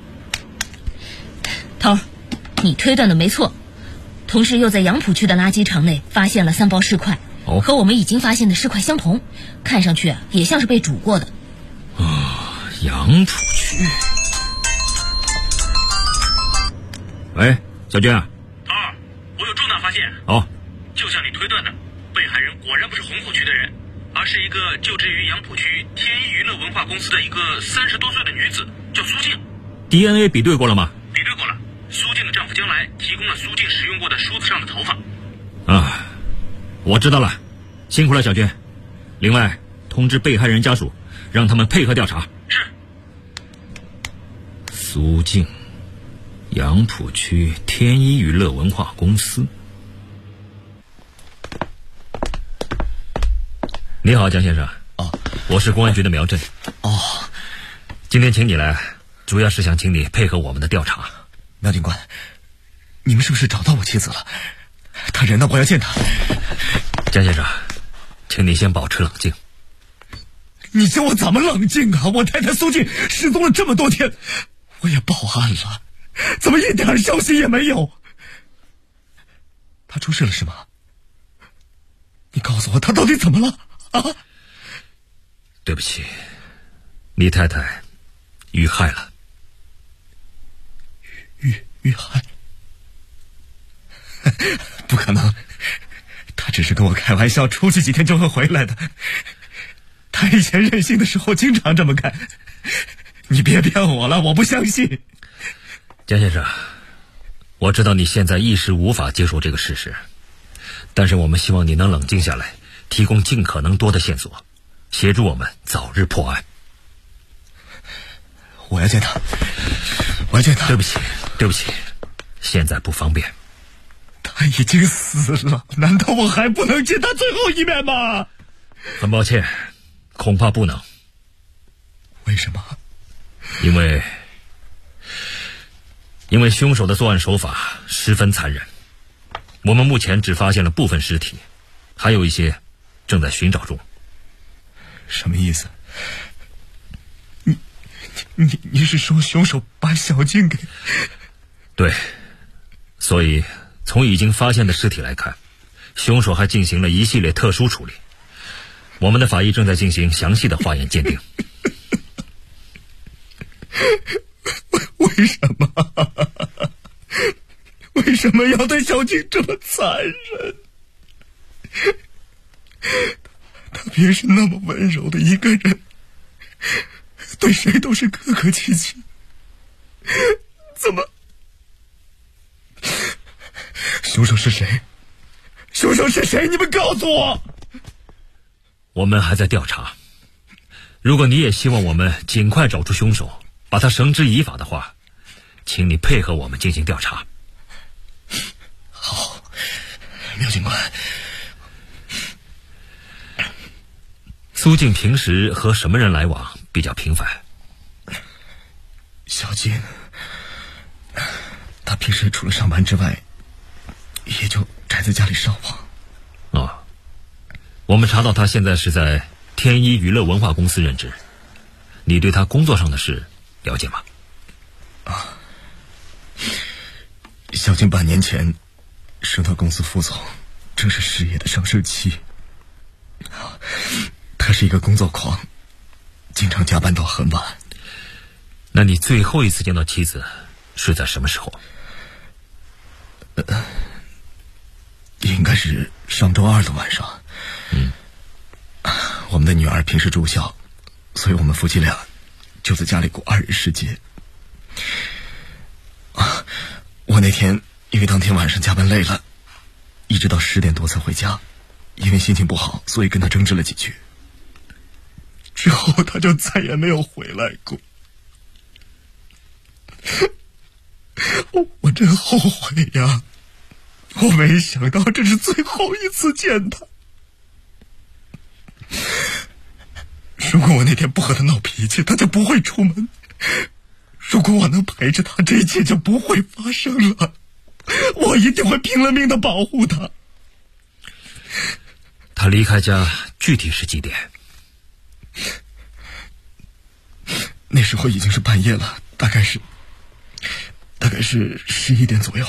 头儿，你推断的没错，同时又在杨浦区的垃圾场内发现了3包尸块，和我们已经发现的尸块相同，看上去也像是被煮过的。 杨浦区。喂，小娟啊。 头儿，我有重大发现。就像你推断的，被害人果然不是洪浦区的人，而是一个就职于杨浦区天一娱乐文化公司的一个30多岁的女子，叫苏静。 DNA 比对过了吗？ 比对过了，苏静的丈夫江来提供了苏静使用过的梳子上的头发。 我知道了，辛苦了小娟。另外通知被害人家属，让他们配合调查。 是。 苏静，杨浦区天一娱乐文化公司。你好，江先生。我是公安局的苗震。今天请你来，主要是想请你配合我们的调查。 苗警官，你们是不是找到我妻子了？她人呢？我要见她。 江先生，请你先保持冷静。 你叫我怎么冷静啊？我太太苏静失踪了这么多天，我也报案了，怎么一点消息也没有？她出事了是吗？你告诉我她到底怎么了？ 对不起，你太太遇害了。 遇害？不可能，她只是跟我开玩笑，出去几天就会回来的。她以前任性的时候经常这么干，你别骗我了，我不相信。 江先生，我知道你现在一时无法接受这个事实，但是我们希望你能冷静下来，提供尽可能多的线索，协助我们早日破案。 我要见他。 对不起，现在不方便。 他已经死了，难道我还不能见他最后一面吗？ 很抱歉，恐怕不能。 为什么？ 因为凶手的作案手法十分残忍，我们目前只发现了部分尸体，还有一些正在寻找中。 什么意思？你是说凶手把小静给…… 对，所以从已经发现的尸体来看，凶手还进行了一系列特殊处理。我们的法医正在进行详细的化验鉴定。 为什么要对小静这么残忍？他平时那么温柔的一个人，对谁都是客客气气，怎么？凶手是谁？你们告诉我！ 我们还在调查。如果你也希望我们尽快找出凶手，把他绳之以法的话， 请你配合我们进行调查。 好，苗警官。 苏静平时和什么人来往比较频繁？ 小静，他平时除了上班之外，也就宅在家里上网。 哦，我们查到他现在是在天一娱乐文化公司任职，你对他工作上的事了解吗？ 小静半年前升到公司副总，正是事业的上升期。他是一个工作狂，经常加班到很晚。 那你最后一次见到妻子是在什么时候？ 应该是上周二的晚上。我们的女儿平时住校，所以我们夫妻俩就在家里过2人世界。我那天因为当天晚上加班累了，一直到10点多才回家，因为心情不好，所以跟他争执了几句。之后他就再也没有回来过。我真后悔呀！我没想到这是最后一次见他。如果我那天不和他闹脾气，他就不会出门。如果我能陪着他，这一切就不会发生了。我一定会拼了命的保护他。 他离开家具体是几点？ 那时候已经是半夜了，大概是11点左右。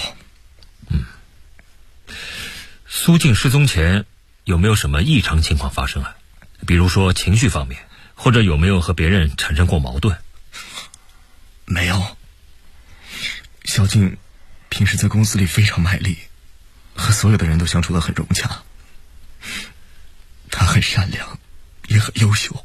苏静失踪前有没有什么异常情况发生啊？比如说情绪方面，或者有没有和别人产生过矛盾？ 没有。小静平时在公司里非常卖力，和所有的人都相处得很融洽。她很善良，也很优秀。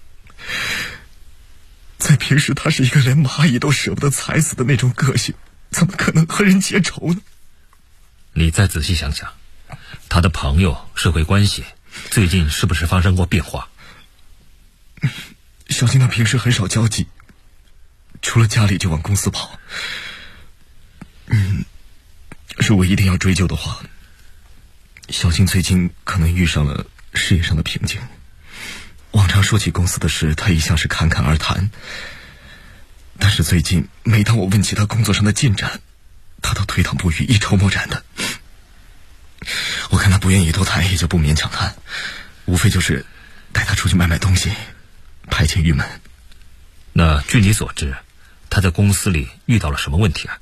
在平时，她是一个连蚂蚁都舍不得踩死的那种个性，怎么可能和人结仇呢？ 你再仔细想想，他的朋友、社会关系最近是不是发生过变化？ 小静她平时很少交际，除了家里就往公司跑。如果一定要追究的话，小静最近可能遇上了事业上的瓶颈。往常说起公司的事，她一向是侃侃而谈，但是最近每当我问起她工作上的进展，她都推搪不语，一筹莫展的。我看她不愿意多谈，也就不勉强谈，无非就是带她出去买东西，排遣郁闷。 那据你所知，她在公司里遇到了什么问题啊？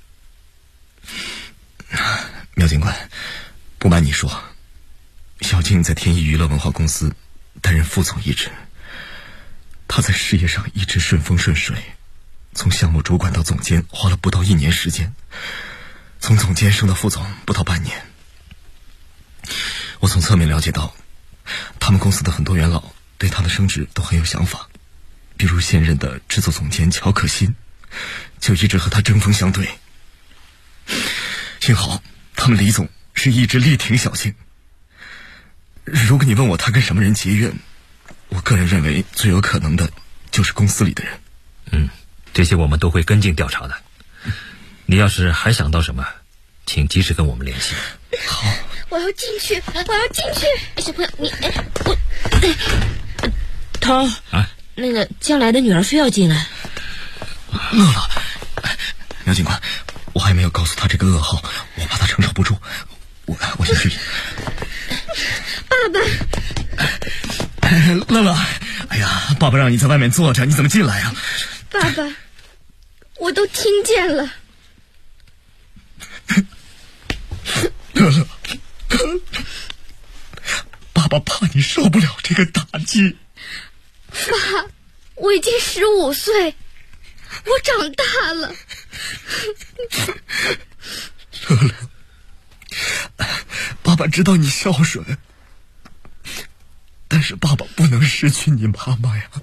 苗警官，不瞒你说，小静在天一娱乐文化公司担任副总一职。她在事业上一直顺风顺水，从项目主管到总监花了不到1年时间，从总监升到副总不到半年。我从侧面了解到，他们公司的很多元老对她的升职都很有想法，比如现任的制作总监乔可欣就一直和她针锋相对。幸好他们李总是一直力挺小静。如果你问我他跟什么人结怨，我个人认为最有可能的就是公司里的人。 这些我们都会跟进调查的。你要是还想到什么，请及时跟我们联系。 好， 我要进去，小朋友，头啊，那个将来的女儿非要进来。 乐乐，苗警官，我还没有告诉他这个噩耗，我怕他承受不住，我先去。 爸爸， 乐乐，哎呀，爸爸让你在外面坐着，你怎么进来呀？ 爸爸，我都听见了。 乐乐，爸爸怕你受不了这个打击。 爸，我已经15岁，我长大了。 乐乐，爸爸知道你孝顺，但是爸爸不能失去你妈妈呀。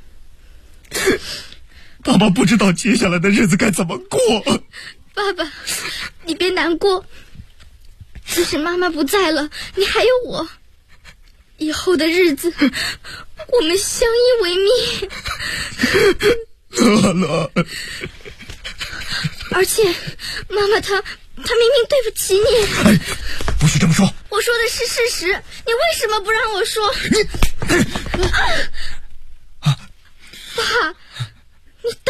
爸爸不知道接下来的日子该怎么过。 爸爸，你别难过，即使妈妈不在了，你还有我，以后的日子我们相依为命。 乐乐， 而且妈妈她明明对不起你。 不许这么说。 我说的是事实，你为什么不让我说？爸，你打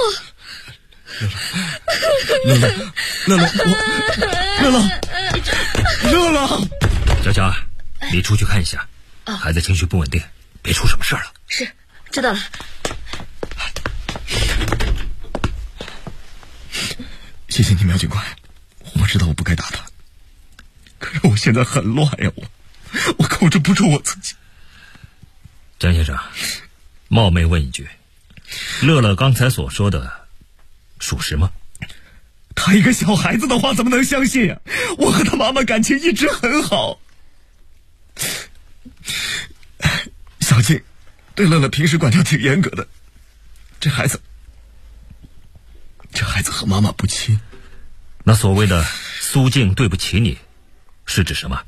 我！乐乐， 娇娇，你出去看一下，孩子情绪不稳定，别出什么事了。 是，知道了。 谢谢你，苗警官，我知道我不该打他，可是我现在很乱呀，我控制不住我自己。 江先生，冒昧问一句，乐乐刚才所说的属实吗？ 他一个小孩子的话怎么能相信呀？我和他妈妈感情一直很好。小静对乐乐平时管教挺严格的，这孩子和妈妈不亲。 那所谓的苏静对不起你是指什么？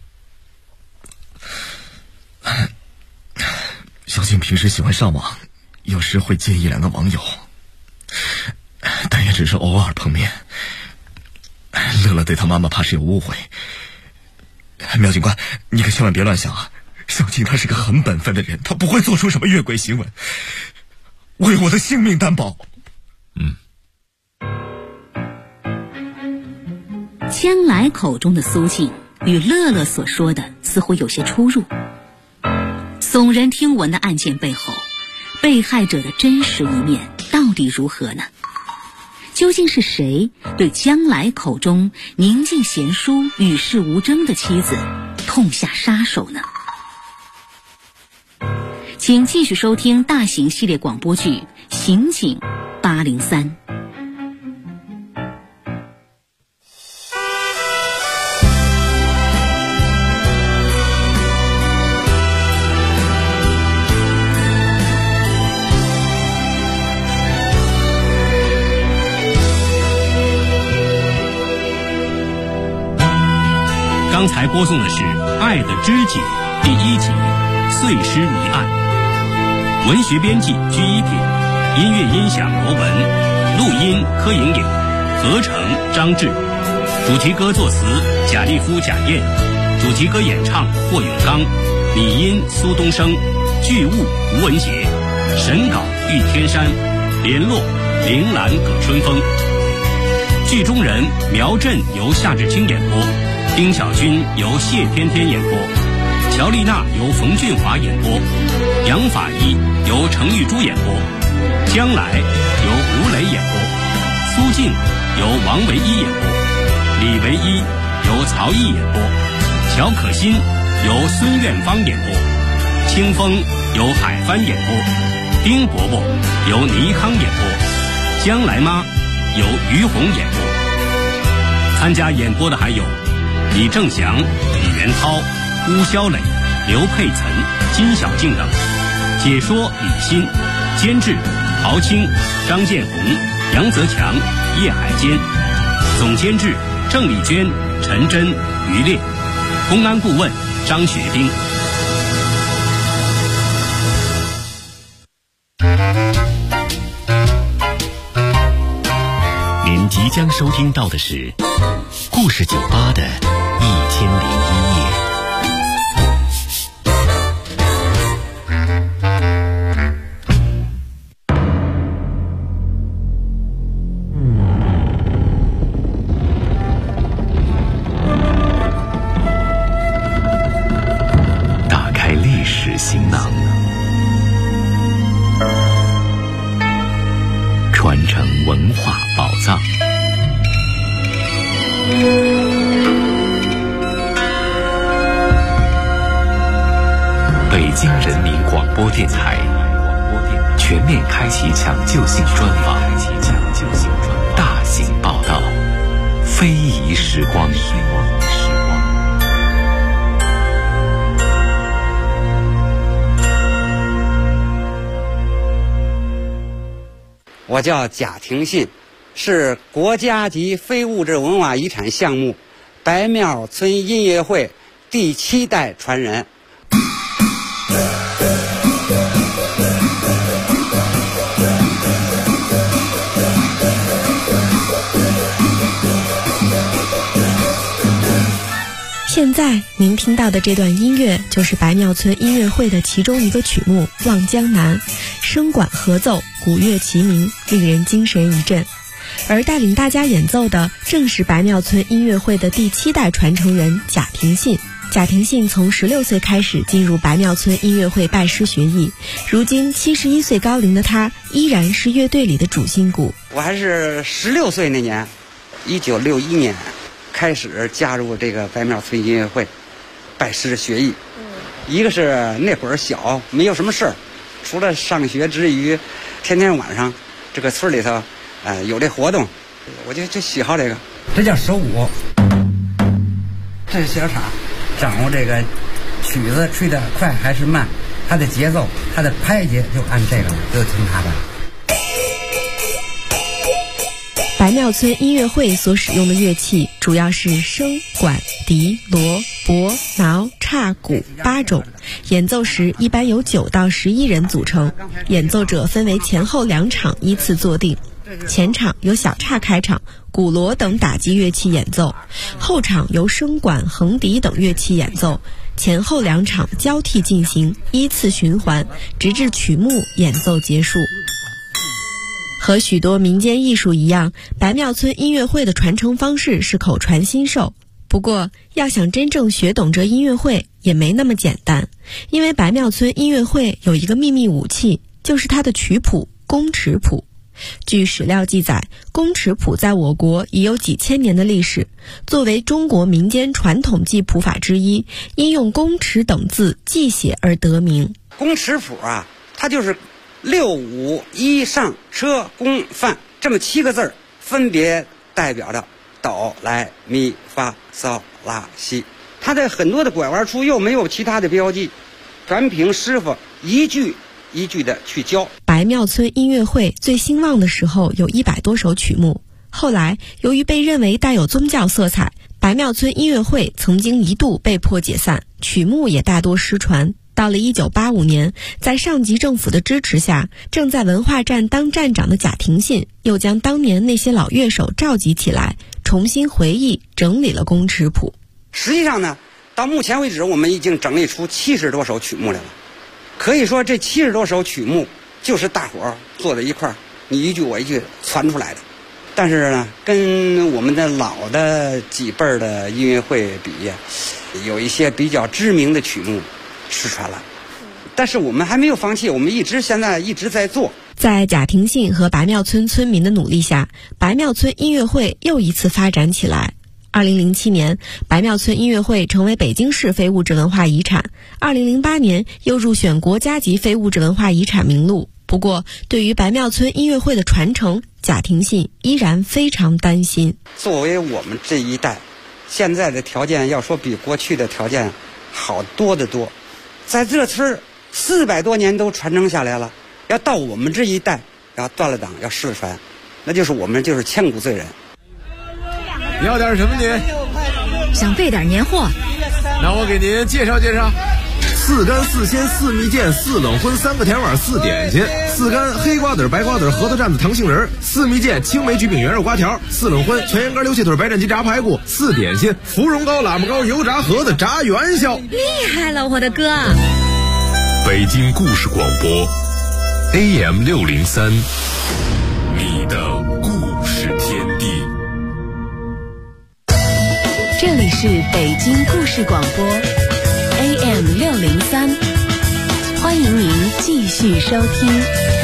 小静平时喜欢上网，有时会见一两个网友，但也只是偶尔碰面。乐乐对他妈妈怕是有误会。苗警官，你可千万别乱想啊！小静她是个很本分的人，她不会做出什么越轨行为，为我的性命担保。 将来口中的苏静与乐乐所说的似乎有些出入。耸人听闻的案件背后，被害者的真实一面到底如何呢？究竟是谁对将来口中宁静贤淑、与世无争的妻子痛下杀手呢？请继续收听大型系列广播剧《刑警803》。 刚才播送的是《爱的知己》第1集《碎尸谜案》，文学编辑居一品，音乐音响罗文，录音柯莹莹，合成张志，主题歌作词贾立夫、贾燕，主题歌演唱霍永刚，拟音苏东升，剧务吴文杰，审稿玉天山，联络铃兰葛春风。剧中人苗振由夏志清演播，丁小军由谢天天演播，乔丽娜由冯俊华演播，杨法医由程玉珠演播，将来由吴磊演播，苏静由王维一演播，李维一由曹毅演播，乔可欣由孙苑芳演播，清风由海帆演播，丁伯伯由倪康演播，将来妈由于红演播。参加演播的还有李正祥、李元涛、邬肖磊、刘佩岑、金小静等。解说李欣，监制陶青、张建红、杨泽强、叶海坚，总监制郑丽娟、陈真、于烈，公安顾问张学兵。 您即将收听到的是故事酒吧的1001夜。打开历史行囊，传承文化宝藏。北京人民广播电台全面开启抢救性专访，大型报道，非遗时光。 我叫贾廷信，是国家级非物质文化遗产项目白庙村音乐会第7代传人。 现在您听到的这段音乐就是白庙村音乐会的其中一个曲目《望江南》，声管合奏，鼓乐齐鸣，令人精神一振。而带领大家演奏的正是白庙村音乐会的第7代传承人贾廷信。贾廷信从16岁开始进入白庙村音乐会拜师学艺，如今71岁高龄的他依然是乐队里的主心骨。 我还是16岁那年，1961年开始加入这个白庙村音乐会，拜师学艺。一个是那会儿小，没有什么事儿，除了上学之余，天天晚上这个村里头，有这活动，我就喜好这个。这叫手鼓，这是小叉。掌握这个曲子吹得快还是慢，它的节奏，它的拍节就按这个，就听它的。 白庙村音乐会所使用的乐器主要是笙、管、笛、锣、钹、挠、叉、鼓8种，演奏时一般由9到11人组成，演奏者分为前后2场依次坐定。前场由小叉开场，鼓锣等打击乐器演奏，后场由笙管、横笛等乐器演奏，前后2场交替进行，依次循环，直至曲目演奏结束。和许多民间艺术一样，白庙村音乐会的传承方式是口传心授。不过，要想真正学懂这音乐会也没那么简单，因为白庙村音乐会有一个秘密武器，就是它的曲谱宫尺谱。据史料记载，宫尺谱在我国已有几千年的历史，作为中国民间传统记谱法之一，因用宫尺等字记写而得名。 宫尺谱啊，它就是6、5、1上车宫范这么7个字，分别代表着哆来咪发嗦拉西。它在很多的拐弯处又没有其他的标记，全凭师傅一句一句的去教。 白庙村音乐会最兴旺的时候有100多首曲目，后来由于被认为带有宗教色彩，白庙村音乐会曾经一度被迫解散，曲目也大多失传。到了1985年，在上级政府的支持下，正在文化站当站长的贾廷信又将当年那些老乐手召集起来，重新回忆整理了宫尺谱。 实际上呢，到目前为止我们已经整理出70多首曲目来了。可以说这70多首曲目就是大伙儿坐在一块儿，你一句我一句传出来的。但是呢，跟我们的老的几辈儿的音乐会比，有一些比较知名的曲目失传了。但是我们还没有放弃，我们现在一直在做。 在贾廷信和白庙村村民的努力下，白庙村音乐会又一次发展起来。2007年，白庙村音乐会成为北京市非物质文化遗产。2008年又入选国家级非物质文化遗产名录。不过，对于白庙村音乐会的传承，贾廷信依然非常担心。 作为我们这一代，现在的条件要说比过去的条件好多得多。在这村400多年都传承下来了，要到我们这一代要断了档，要失传，那就是我们就是千古罪人。 要点什么您？ 想备点年货。 那我给您介绍介绍：4干4鲜4蜜饯4冷荤3个甜碗4点心，4干黑瓜子白瓜子核桃蘸子糖杏仁，4蜜饯青梅橘饼圆肉瓜条，4冷荤全羊肝溜气腿白斩鸡炸排骨，4点心芙蓉糕喇嘛糕油炸盒子炸元宵。 厉害了，我的哥！ 北京故事广播 AM 603，你的故事天地。 这里是北京故事广播 AM 603，欢迎您继续收听。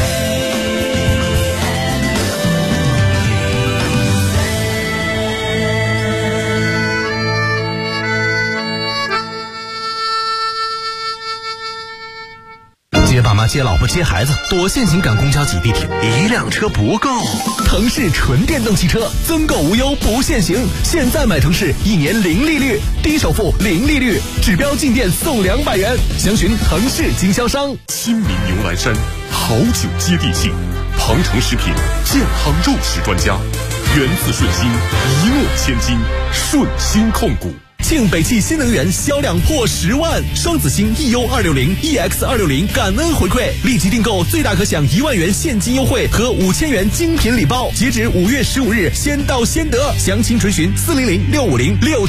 接爸妈接老婆接孩子，多限行赶公交挤地铁，一辆车不够。腾势纯电动汽车增购无忧不限行，现在买腾势1年零利率，低首付零利率，指标进店送200元，详询腾势经销商。 亲民牛栏山，好酒接地气，庞城食品健康肉食专家，源自顺心，一诺千金，顺心控股。 庆北汽新能源销量破10万，双子星 EU260 EX260 感恩回馈，立即订购最大可享1万元现金优惠和5000元精品礼包，截止5月15日，先到先得，详情垂询400-650-6